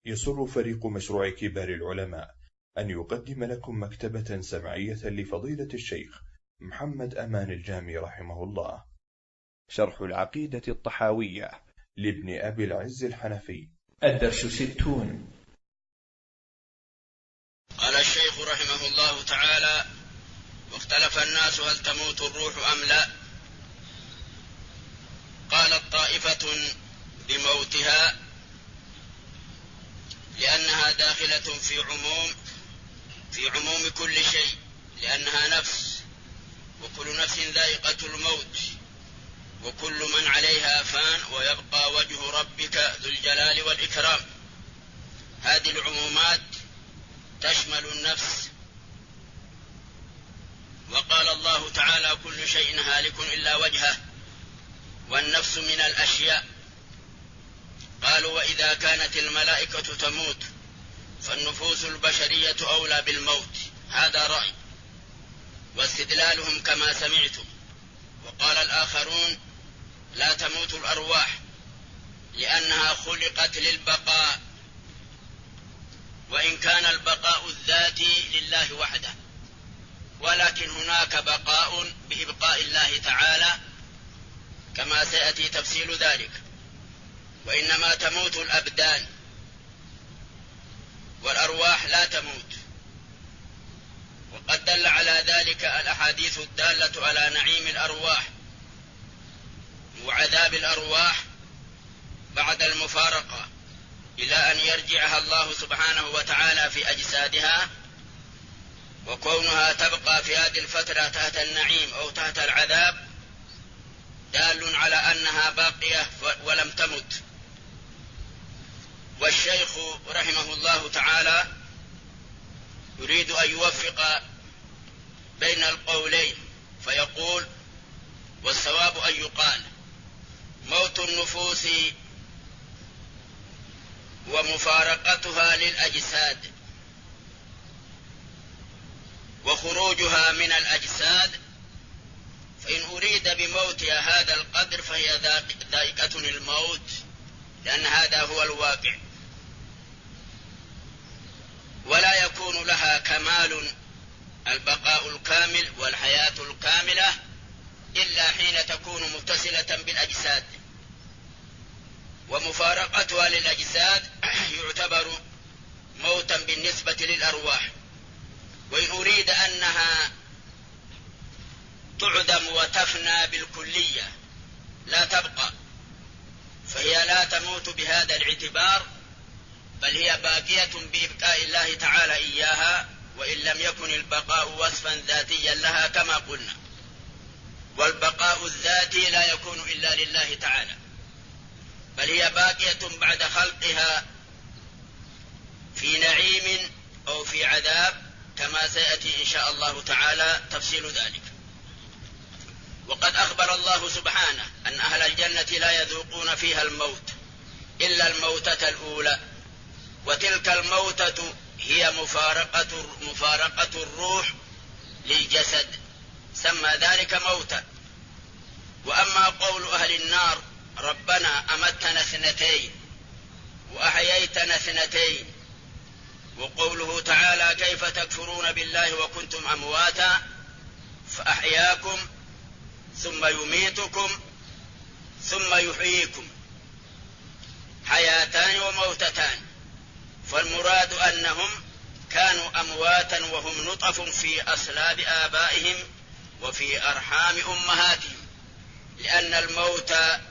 يسر فريق مشروع كبار العلماء أن يقدم لكم مكتبة سمعية لفضيلة الشيخ محمد أمان الجامي رحمه الله، شرح العقيدة الطحاوية لابن أبي العز الحنفي، الدرس 60. قال الشيخ رحمه الله تعالى: واختلف الناس هل تموت الروح أم لا؟ قالت طائفة بموتها لأنها داخلة في عموم كل شيء، لأنها نفس، وكل نفس ذائقة الموت، وكل من عليها فان، ويبقى وجه ربك ذو الجلال والإكرام. هذه العمومات تشمل النفس. وقال الله تعالى: كل شيء هالك إلا وجهه، والنفس من الأشياء. قالوا: وإذا كانت الملائكة تموت فالنفوس البشرية أولى بالموت. هذا رأي، واستدلالهم كما سمعتم. وقال الآخرون: لا تموت الأرواح لأنها خلقت للبقاء، وإن كان البقاء الذاتي لله وحده، ولكن هناك بقاء بإبقاء الله تعالى كما سيأتي تفصيل ذلك. وإنما تموت الأبدان، والأرواح لا تموت. وقد دل على ذلك الأحاديث الدالة على نعيم الأرواح وعذاب الأرواح بعد المفارقة إلى أن يرجعها الله سبحانه وتعالى في أجسادها، وكونها تبقى في هذه الفترة تحت النعيم أو تحت العذاب دال على أنها باقية ولم تمت. والشيخ رحمه الله تعالى يريد أن يوفق بين القولين، فيقول: والصواب أن يقال موت النفوس ومفارقتها للأجساد وخروجها من الأجساد، فإن أريد بموتها هذا القدر فهي ذائقة الموت، لأن هذا هو الواقع، ولا يكون لها كمال البقاء الكامل والحياة الكاملة إلا حين تكون متصلة بالأجساد. ومفارقتها للأجساد يعتبر موتا بالنسبة للأرواح. وإن أريد أنها تعدم وتفنى بالكلية لا تبقى، فهي لا تموت بهذا الاعتبار، بل هي باقية بإبقاء الله تعالى إياها، وإن لم يكن البقاء وصفا ذاتيا لها كما قلنا. والبقاء الذاتي لا يكون إلا لله تعالى، بل هي باقية بعد خلقها في نعيم أو في عذاب، كما سيأتي إن شاء الله تعالى تفصيل ذلك. وقد أخبر الله سبحانه أن أهل الجنة لا يذوقون فيها الموت إلا الموتة الأولى، وتلك الموتة هي مفارقة الروح للجسد، سمى ذلك موتا. وأما قول أهل النار: ربنا أمتنا 2 وأحييتنا 2، وقوله تعالى: كيف تكفرون بالله وكنتم أمواتا فأحياكم ثم يميتكم ثم يحييكم، حياتان وموتتان. فالمراد أنهم كانوا أمواتا وهم نطف في أصلاب آبائهم وفي أرحام أمهاتهم، لأن الموت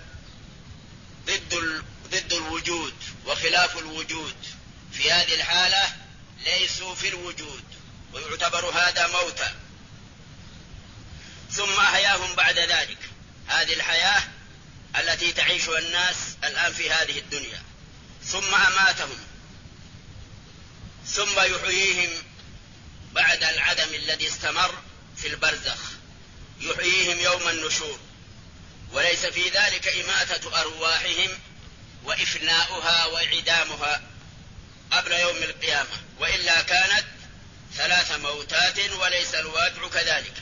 ضد الوجود وخلاف الوجود. في هذه الحالة ليسوا في الوجود، ويعتبر هذا موتا. ثم أحياهم بعد ذلك، هذه الحياة التي تعيشها الناس الآن في هذه الدنيا، ثم أماتهم، ثم يحييهم بعد العدم الذي استمر في البرزخ، يحييهم يوم النشور. وليس في ذلك إماتة أرواحهم وإفناؤها وإعدامها قبل يوم القيامة، وإلا كانت 3 موتات، وليس الواقع كذلك.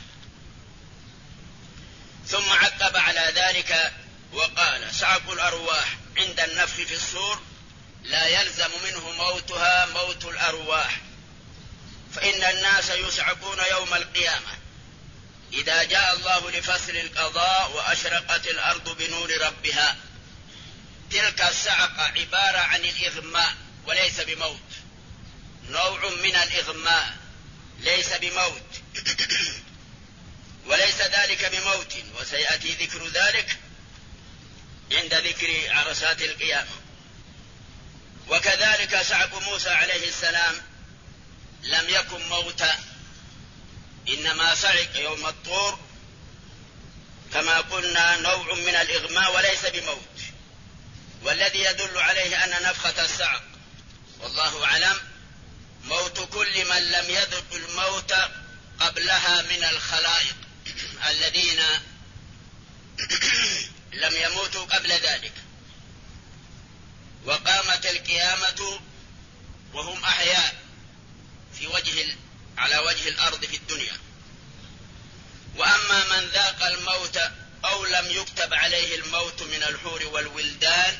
ثم عقب على ذلك وقال: صعق الأرواح عند النفخ في الصور لا يلزم منه موتها موت الأرواح، فإن الناس يصعقون يوم القيامة إذا جاء الله لفصل القضاء وأشرقت الأرض بنور ربها. تلك الصعقة عبارة عن الإغماء وليس بموت، نوع من الإغماء ليس بموت وليس ذلك بموت، وسيأتي ذكر ذلك عند ذكر عرصات القيامة. وكذلك صعق موسى عليه السلام لم يكن موتا، إنما صعق يوم الطور كما قلنا نوع من الإغماء وليس بموت، والذي يدل عليه أن نفخة الصعق والله أعلم موت كل من لم يذق الموت قبلها من الخلائق الذين لم يموتوا قبل ذلك، وقامت القيامة وهم أحياء على وجه الأرض في الدنيا. وأما من ذاق الموت أو لم يكتب عليه الموت من الحور والولدان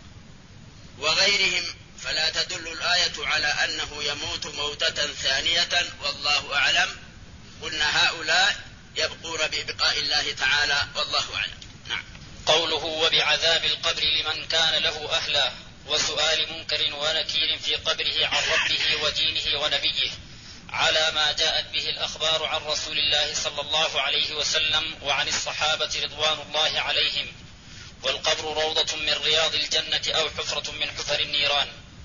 وغيرهم فلا تدل الآية على أنه يموت موتة ثانية، والله أعلم. قلنا هؤلاء يبقون ببقاء الله تعالى والله أعلم. نعم. قوله وبعذاب القبر لمن كان له أهلا، وسؤال منكر ونكير في قبره عن ربه ودينه ونبيه، على ما جاءت به الأخبار عن رسول الله صلى الله عليه وسلم وعن الصحابة رضوان الله عليهم. والقبر روضة من رياض الجنة أو حفرة من حفر النيران.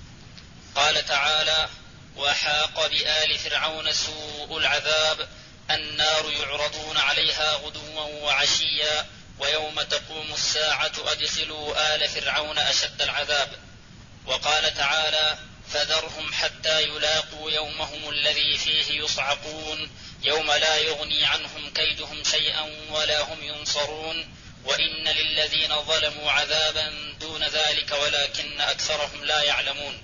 قال تعالى: وحاق بآل فرعون سوء العذاب، النار يعرضون عليها غدوا وعشيا ويوم تقوم الساعة أدخلوا آل فرعون أشد العذاب. وقال تعالى: فذرهم حتى يلاقوا يومهم الذي فيه يصعقون، يوم لا يغني عنهم كيدهم شيئا ولا هم ينصرون، وإن للذين ظلموا عذابا دون ذلك ولكن أكثرهم لا يعلمون.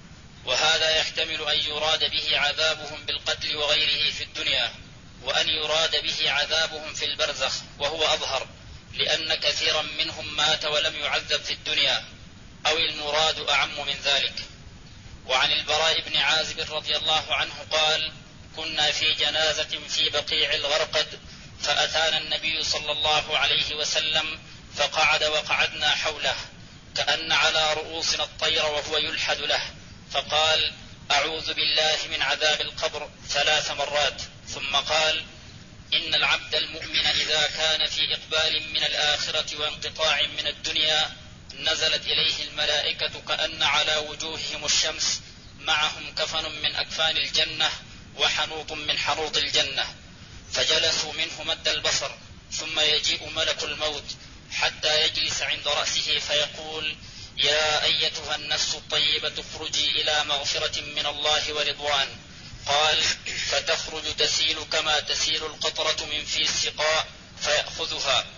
وهذا يحتمل أن يراد به عذابهم بالقتل وغيره في الدنيا، وأن يراد به عذابهم في البرزخ، وهو أظهر، لأن كثيرا منهم مات ولم يعذب في الدنيا، أو المراد أعم من ذلك. وعن البراء بن عازب رضي الله عنه قال: كنا في جنازة في بقيع الغرقد، فأتانا النبي صلى الله عليه وسلم فقعد وقعدنا حوله كأن على رؤوسنا الطير وهو يلحد له، فقال: أعوذ بالله من عذاب القبر 3 مرات، ثم قال: إن العبد المؤمن إذا كان في إقبال من الآخرة وانقطاع من الدنيا نزلت إليه الملائكة كأن على وجوههم الشمس، معهم كفن من أكفان الجنة وحنوط من حنوط الجنة، فجلسوا منه مد البصر، ثم يجيء ملك الموت حتى يجلس عند رأسه فيقول: يا أيتها النفس الطيبة اخرجي إلى مغفرة من الله ورضوان. قال: فتخرج تسيل كما تسيل القطرة من في السقاء فيأخذها،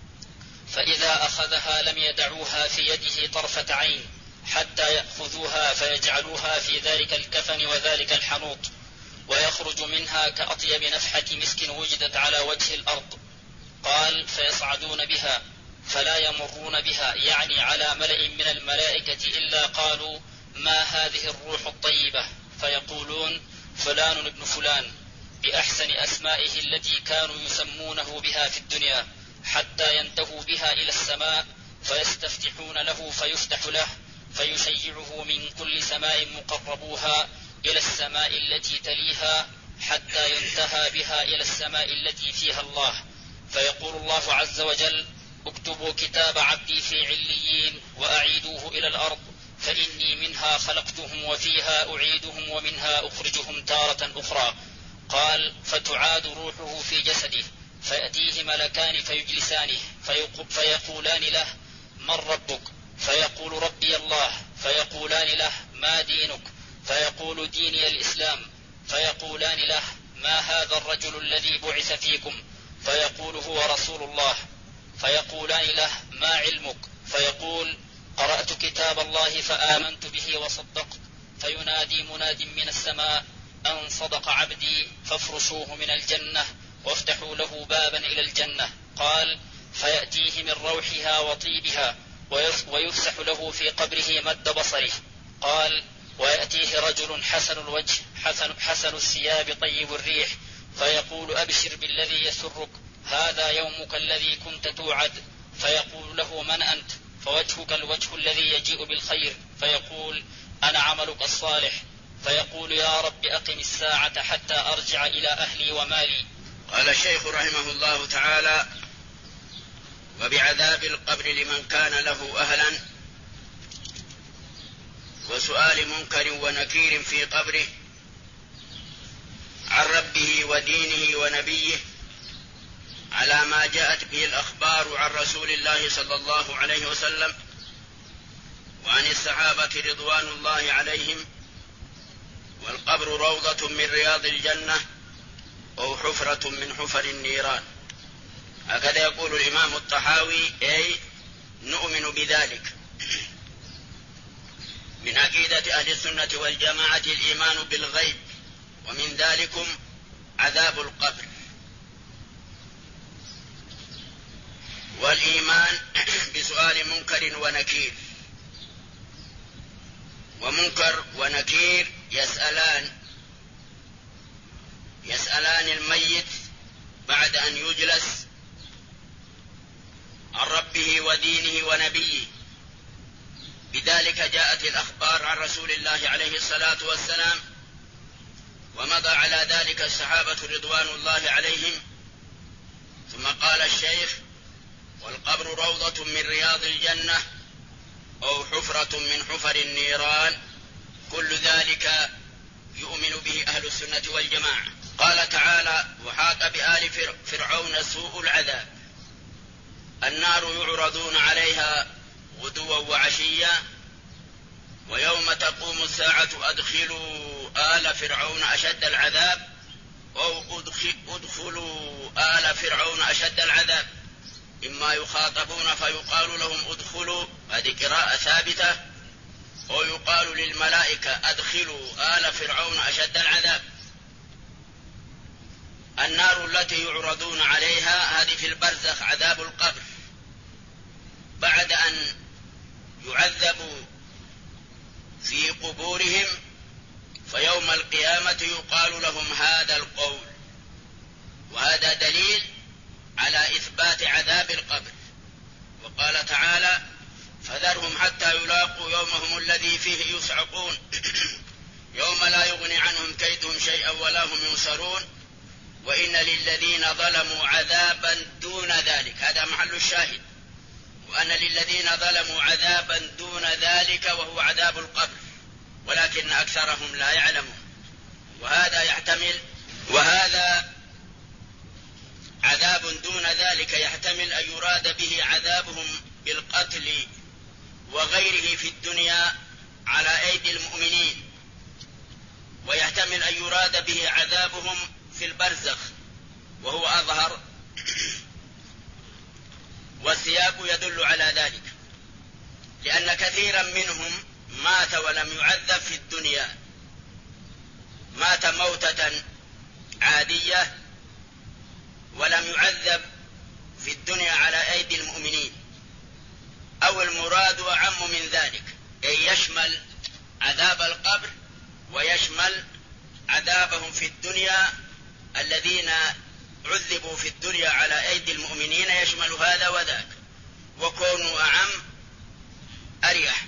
فإذا أخذها لم يدعوها في يده طرفة عين حتى يأخذوها فيجعلوها في ذلك الكفن وذلك الحنوط، ويخرج منها كأطيب نفحة مسك وجدت على وجه الأرض. قال: فيصعدون بها فلا يمرون بها، يعني على ملأ من الملائكة، إلا قالوا: ما هذه الروح الطيبة؟ فيقولون: فلان ابن فلان، بأحسن أسمائه التي كانوا يسمونه بها في الدنيا، حتى ينتهوا بها إلى السماء فيستفتحون له فيفتح له، فيشيعه من كل سماء مقربوها إلى السماء التي تليها، حتى ينتهى بها إلى السماء التي فيها الله، فيقول الله عز وجل: اكتبوا كتاب عبدي في عليين وأعيدوه إلى الأرض، فإني منها خلقتهم وفيها أعيدهم ومنها أخرجهم تارة أخرى. قال: فتعاد روحه في جسده، فيأتيه ملكان فيجلسانه، فيقولان له: من ربك؟ فيقول: ربي الله. فيقولان له: ما دينك؟ فيقول: ديني الإسلام. فيقولان له: ما هذا الرجل الذي بعث فيكم؟ فيقول: هو رسول الله. فيقولان له: ما علمك؟ فيقول: قرأت كتاب الله فآمنت به وصدقت. فينادي مناد من السماء: أن صدق عبدي، فافرشوه من الجنة وافتحوا له بابا إلى الجنة. قال: فيأتيه من روحها وطيبها، ويفسح له في قبره مد بصره، قال: ويأتيه رجل حسن الوجه حسن الثياب طيب الريح فيقول: أبشر بالذي يسرك، هذا يومك الذي كنت توعد. فيقول له: من أنت؟ فوجهك الوجه الذي يجيء بالخير. فيقول: أنا عملك الصالح. فيقول: يا رب أقم الساعة حتى أرجع إلى أهلي ومالي. قال الشيخ رحمه الله تعالى: وبعذاب القبر لمن كان له أهلا، وسؤال منكر ونكير في قبره عن ربه ودينه ونبيه على ما جاءت به الأخبار عن رسول الله صلى الله عليه وسلم وعن الصحابة رضوان الله عليهم. والقبر روضة من رياض الجنة أو حفرة من حفر النيران. هكذا يقول الإمام الطحاوي، أي نؤمن بذلك. من عقيدة أهل السنة والجماعة الإيمان بالغيب، ومن ذلكم عذاب القبر، والإيمان بسؤال منكر ونكير. ومنكر ونكير يسألان الميت بعد أن يجلس عن ربه ودينه ونبيه. بذلك جاءت الأخبار عن رسول الله عليه الصلاة والسلام، ومضى على ذلك الصحابة رضوان الله عليهم. ثم قال الشيخ: والقبر روضة من رياض الجنة أو حفرة من حفر النيران. كل ذلك يؤمن به أهل السنة والجماعة. قال تعالى: وحاق بآل فرعون سوء العذاب. النار يعرضون عليها غدوا وعشيا ويوم تقوم الساعة أدخلوا آل فرعون أشد العذاب أو أدخلوا آل فرعون أشد العذاب. إما يخاطبون فيقال لهم ادخلوا، هذه قراءة ثابتة، أو يقال للملائكة أدخلوا آل فرعون أشد العذاب. النار التي يعرضون عليها هذه في البرزخ عذاب القبر، بعد أن يعذبوا في قبورهم فيوم القيامة يقال لهم هذا القول. وهذا دليل على إثبات عذاب القبر. وقال تعالى: فذرهم حتى يلاقوا يومهم الذي فيه يصعقون يوم لا يغني عنهم كيدهم شيئا ولا هم ينصرون وإن للذين ظلموا عذابا دون ذلك. هذا محل الشاهد، وأن للذين ظلموا عذابا دون ذلك وهو عذاب القبر، ولكن أكثرهم لا يعلمون. وهذا عذاب دون ذلك يحتمل أن يراد به عذابهم بالقتل وغيره في الدنيا على أيدي المؤمنين، ويحتمل أن يراد به عذابهم في البرزخ وهو أظهر، والسياق يدل على ذلك، لأن كثيرا منهم مات ولم يعذب في الدنيا، مات موتة عادية ولم يعذب في الدنيا على أيدي المؤمنين. أو المراد أعم من ذلك، أي يشمل عذاب القبر ويشمل عذابهم في الدنيا الذين عذبوا في الدنيا على أيدي المؤمنين، يشمل هذا وذاك، وكونوا أعم أريح.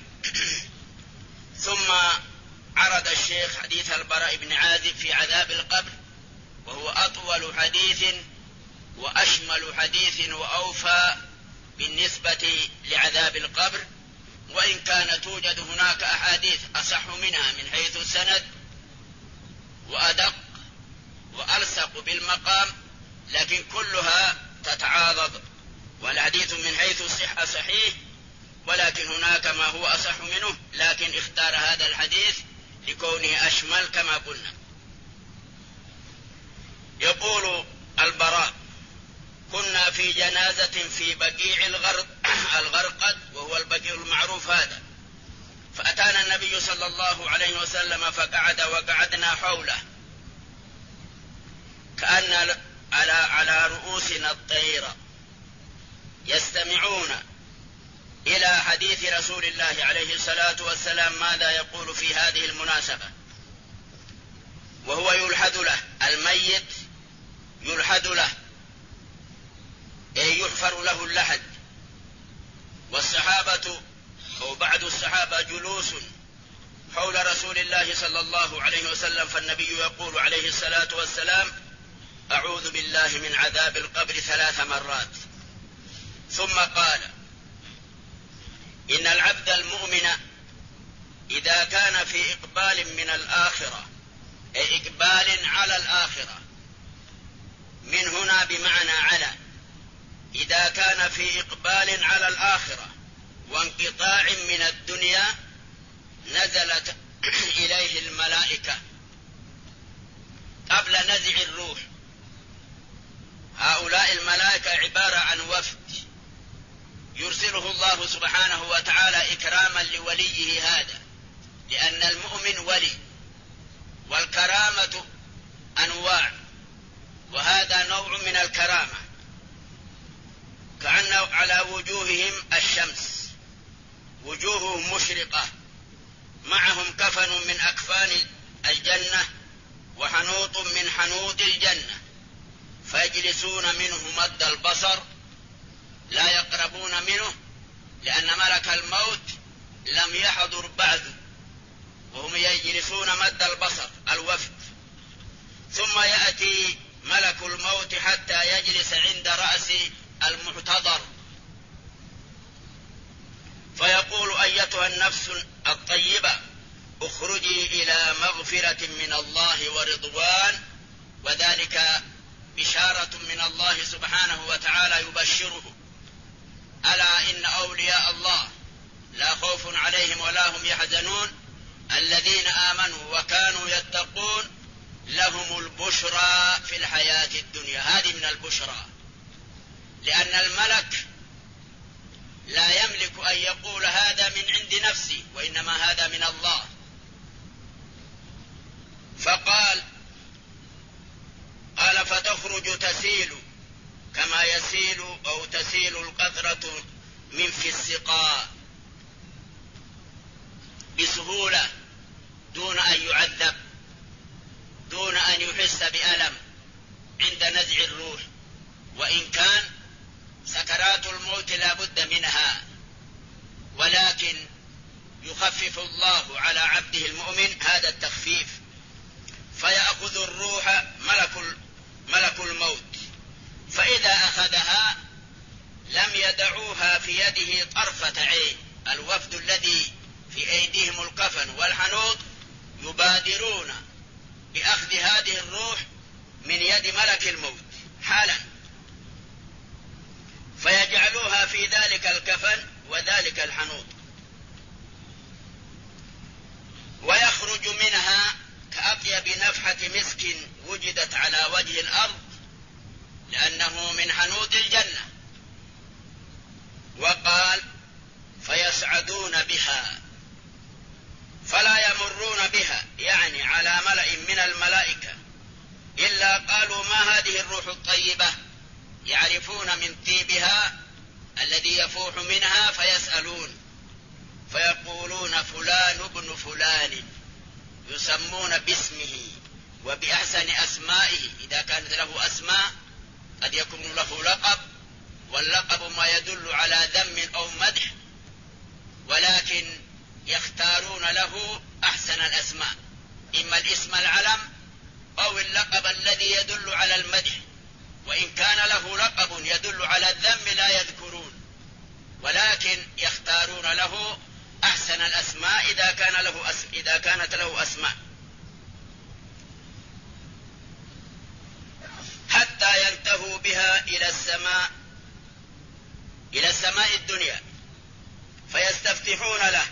ثم عرض الشيخ حديث البراء بن عازب في عذاب القبر، وهو أطول حديث وأشمل حديث وأوفى بالنسبة لعذاب القبر، وإن كان توجد هناك أحاديث أصح منها من حيث السند وأدق وألصق بالمقام، لكن كلها تتعاضد، والحديث من حيث الصحة صحيح، ولكن هناك ما هو أصح منه، لكن اختار هذا الحديث لكونه أشمل كما قلنا. يقول البراء: كنا في جنازة في بقيع الغرقد، وهو البقيع المعروف هذا، فأتانا النبي صلى الله عليه وسلم فقعد وقعدنا حوله كأن على رؤوسنا الطير، يستمعون إلى حديث رسول الله عليه الصلاة والسلام ماذا يقول في هذه المناسبة، وهو يلحد له، الميت يلحد له، أي يحفر له اللحد. والصحابة أو بعض الصحابة جلوس حول رسول الله صلى الله عليه وسلم، فالنبي يقول عليه الصلاة والسلام: أعوذ بالله من عذاب القبر 3 مرات. ثم قال: إن العبد المؤمن إذا كان في إقبال من الآخرة، أي إقبال على الآخرة، من هنا بمعنى على، إذا كان في إقبال على الآخرة وانقطاع من الدنيا نزلت إليه الملائكة قبل نزع الروح. هؤلاء الملائكة عبارة عن وفد يرسله الله سبحانه وتعالى إكراما لوليه هذا، لأن المؤمن ولي، والكرامة أنواع، وهذا نوع من الكرامة، كأن على وجوههم الشمس، وجوههم مشرقة، معهم كفن من أكفان الجنة وحنوط من حنوط الجنة، فيجلسون منه مد البصر، لا يقربون منه، لأن ملك الموت لم يحضر بعد، وهم يجلسون مد البصر الوفد. ثم يأتي ملك الموت حتى يجلس عند رأس المحتضر، فيقول: أيتها النفس الطيبة اخرجي إلى مغفرة من الله ورضوان، وذلك بشارة من الله سبحانه وتعالى يبشره: ألا إن أولياء الله لا خوف عليهم ولا هم يحزنون الذين آمنوا وكانوا يتقون لهم البشرى في الحياة الدنيا. هذه من البشرى، لأن الملك لا يملك أن يقول هذا من عند نفسي، وإنما هذا من الله. فقال فتخرج تسيل كما يسيل أو تسيل القطرة من في السقاء بسهولة، دون أن يعذب، دون أن يحس بألم عند نزع الروح، وإن كان سكرات الموت لا بد منها، ولكن يخفف الله على عبده المؤمن هذا التخفيف، فيأخذ الروح ملك الموت، فإذا أخذها لم يدعوها في يده طرفة عين. الوفد الذي في أيديهم الكفن والحنوط يبادرون بأخذ هذه الروح من يد ملك الموت حالا، فيجعلوها في ذلك الكفن وذلك الحنوط، ويخرج منها كأطيب نفحة مسك وجدت على وجه الأرض، لأنه من حنوط الجنة. وقال: فيسعدون بها فلا يمرون بها، يعني على ملأ من الملائكة، إلا قالوا: ما هذه الروح الطيبة؟ يعرفون من طيبها الذي يفوح منها، فيسألون فيقولون: فلان ابن فلان، يسمون باسمه وبأحسن أسمائه. إذا كانت له أسماء قد يكون له لقب، واللقب ما يدل على ذم أو مدح، ولكن يختارون له أحسن الأسماء، إما الاسم العلم أو اللقب الذي يدل على المدح، وإن كان له لقب يدل على الذم لا يذكرون، ولكن يختارون له أحسن الأسماء إذا كانت له أسماء، حتى ينتهوا بها إلى السماء الدنيا، فيستفتحون له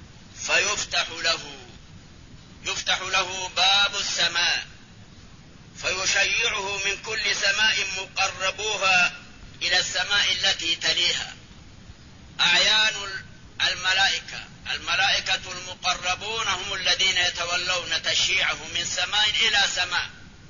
يفتح له باب السماء، فيشيعه من كل سماء مقربوها إلى السماء التي تليها. أعيان الملائكة المقربون هم الذين يتولون تشييعه من سماء إلى سماء،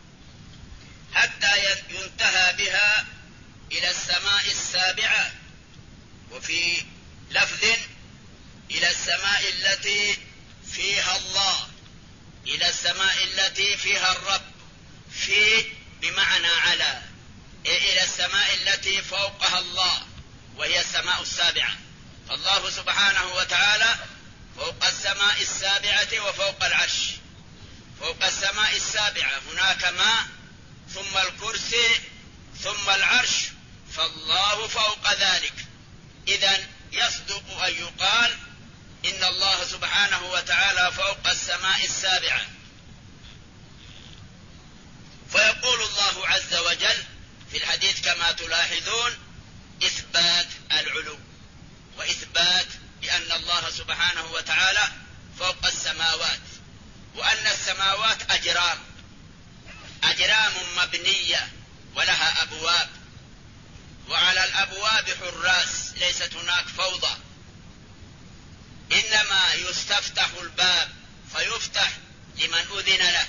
حتى ينتهى بها إلى السماء السابعة. وفي لفظ إلى السماء التي فيها الله، إلى السماء التي فيها الرب، في بمعنى على، إلى السماء التي فوقها الله وهي السماء السابعة. فالله سبحانه وتعالى فوق السماء السابعة وفوق العرش. فوق السماء السابعة هناك ماء، ثم الكرسي، ثم العرش، فالله فوق ذلك. إذن يصدق أن يقال إن الله سبحانه وتعالى فوق السماء السابعة. فيقول الله عز وجل في الحديث كما تلاحظون إثبات العلو، وإثبات بأن الله سبحانه وتعالى فوق السماوات، وأن السماوات أجرام مبنية ولها أبواب، وعلى الأبواب حراس، ليست هناك فوضى، إنما يستفتح الباب فيفتح لمن أذن له،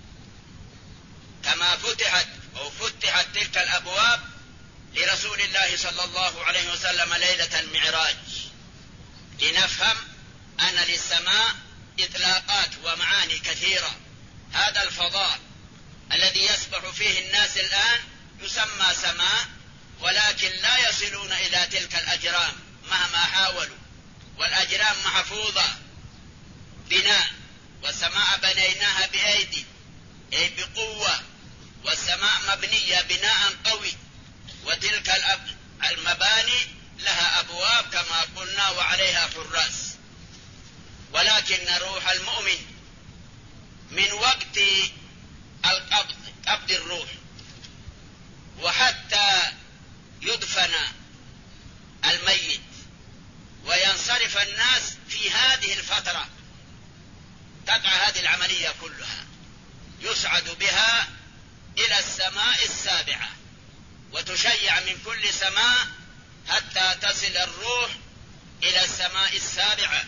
كما فتحت تلك الأبواب لرسول الله صلى الله عليه وسلم ليلة المعراج، لنفهم أن للسماء إطلاقات ومعاني كثيرة. هذا الفضاء الذي يسبح فيه الناس الآن يسمى سماء، ولكن لا يصلون إلى تلك الأجرام مهما حاولوا، والأجرام محفوظة بناء، والسماء بنيناها بأيدي أي بقوة، والسماء مبنية بناء قوي، وتلك المباني لها أبواب كما قلنا وعليها حراس. ولكن روح المؤمن من وقت قبض الروح وحتى يدفن الميت وينصرف الناس، في هذه الفترة تقع هذه العملية كلها، يصعد بها إلى السماء السابعة، وتشيع من كل سماء حتى تصل الروح إلى السماء السابعة.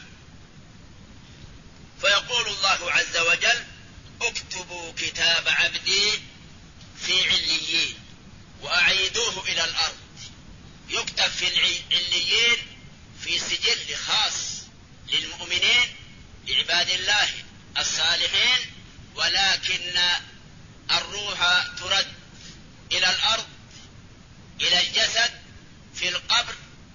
فيقول الله عز وجل: اكتبوا كتاب عبدي في عليين وأعيدوه إلى الأرض. يكتب في العليين في سجل خاص للمؤمنين لعباد الله الصالحين، ولكن الروح ترد إلى الأرض، إلى الجسد في القبر،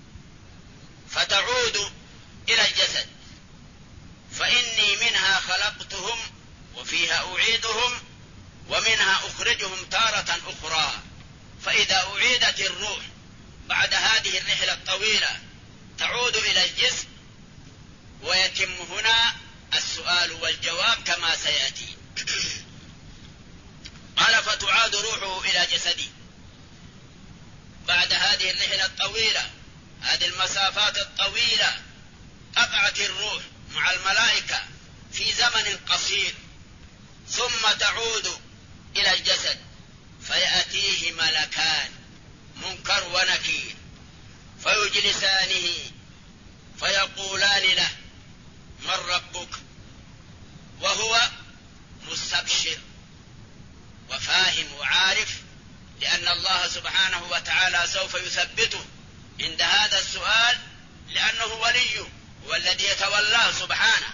فتعود إلى الجسد. فإني منها خلقتهم وفيها أعيدهم ومنها أخرجهم تارة أخرى. فإذا أعيدت الروح بعد هذه الرحلة الطويلة تعود إلى الجسم، ويتم هنا السؤال والجواب كما سيأتي. قال: فتعاد روحه إلى جسدي. بعد هذه الرحلة الطويلة، هذه المسافات الطويلة، قطعت الروح مع الملائكة في زمن قصير، ثم تعود إلى الجسد، فيأتيه ملكان منكر ونكير، فيجلسانه فيقولان له: من ربك؟ وهو مستبشر وفاهم وعارف، لأن الله سبحانه وتعالى سوف يثبته عند هذا السؤال، لأنه وليه والذي يتولاه سبحانه.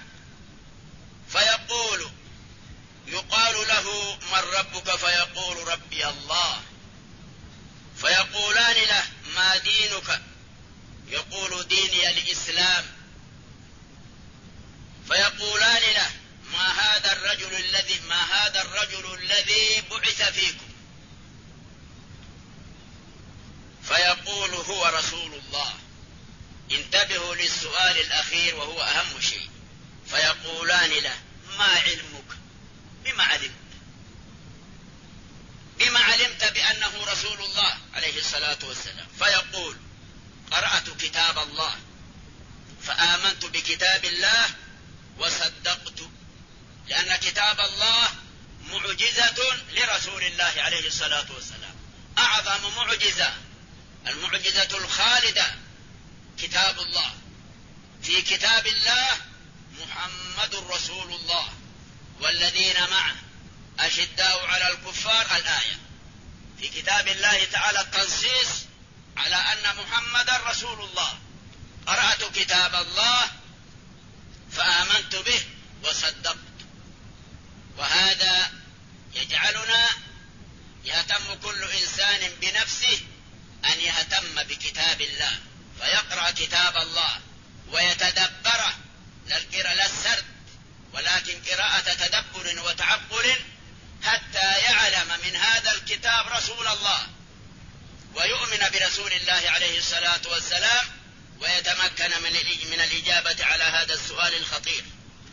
يقال له: من ربك؟ فيقول: ربي الله. فيقولان له: ما دينك؟ يقول: ديني الإسلام. فيقولان له: ما هذا الرجل الذي بعث فيكم؟ فيقول: هو رسول الله. انتبهوا للسؤال الأخير وهو أهم شيء. فيقولان له: ما علمك؟ بما علمت بأنه رسول الله عليه الصلاة والسلام؟ فيقول: قرأت كتاب الله فآمنت بكتاب الله وصدقت، لأن كتاب الله معجزة لرسول الله عليه الصلاة والسلام، أعظم معجزة، المعجزة الخالدة كتاب الله. في كتاب الله محمد رسول الله والذين معه أشداء على الكفار، الآية. في كتاب الله تعالى التنصيص على أن محمد رسول الله، قرأت كتاب الله فآمنت به وصدقت. وهذا يجعلنا يهتم كل إنسان بنفسه أن يهتم بكتاب الله، فيقرأ كتاب الله ويتدبره، لا السرد ولكن قراءة تدبر وتعقل، حتى يعلم من هذا الكتاب رسول الله ويؤمن برسول الله عليه الصلاة والسلام، ويتمكن من الإجابة على هذا السؤال الخطير.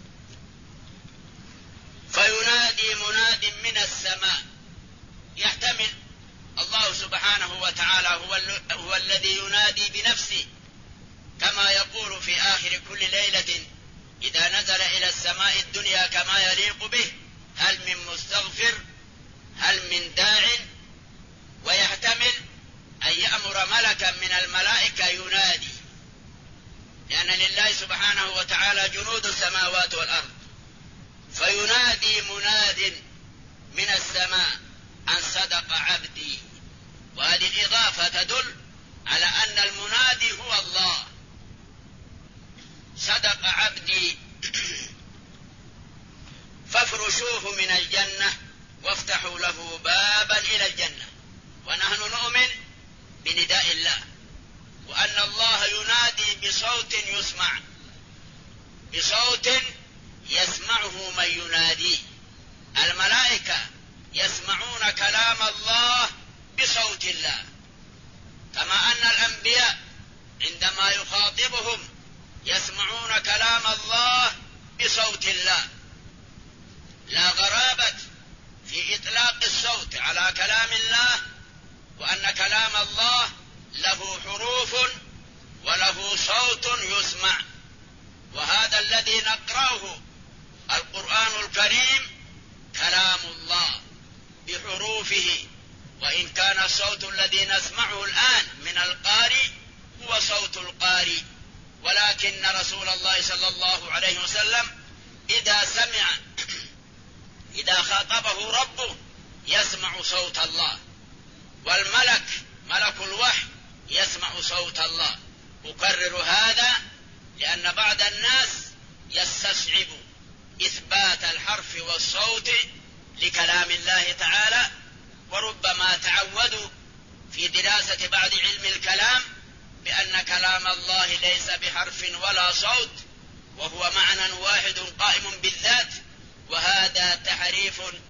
فينادي مناد من السماء، يحتمل الله سبحانه وتعالى هو الذي ينادي بنفسه، كما يقول في آخر كل ليلة إذا نزل إلى السماء الدنيا كما يليق به: هل من مستغفر، هل من داع. ويحتمل أن يأمر ملكا من الملائكة ينادي، لأن لله سبحانه وتعالى جنود السماوات والأرض. فينادي مناد من السماء أن صدق عبدي. وهذه الإضافة تدل على أن المنادي هو الله. صدق عبدي فافرشوه من الجنة وافتحوا له بابا إلى الجنة. ونحن نؤمن بنداء الله، وأن الله ينادي بصوت يسمع، بصوت يسمعه من ينادي. الملائكة يسمعون كلام الله بصوت الله، كما أن الأنبياء عندما يخاطبهم يسمعون كلام الله بصوت الله. لا غرابة في إطلاق الصوت على كلام الله، وأن كلام الله له حروف وله صوت يسمع. وهذا الذي نقرأه القرآن الكريم كلام الله بحروفه، وإن كان الصوت الذي نسمعه الآن من القارئ هو صوت القارئ، ولكن رسول الله صلى الله عليه وسلم إذا خاطبه ربه يسمع صوت الله، والملك ملك الوحي يسمع صوت الله. أكرر هذا لأن بعض الناس يستصعب إثبات الحرف والصوت لكلام الله تعالى، وربما تعودوا في دراسة بعض علم الكلام بأن كلام الله ليس بحرف ولا صوت، وهو معنى واحد قائم بالذات، وهذا تحريف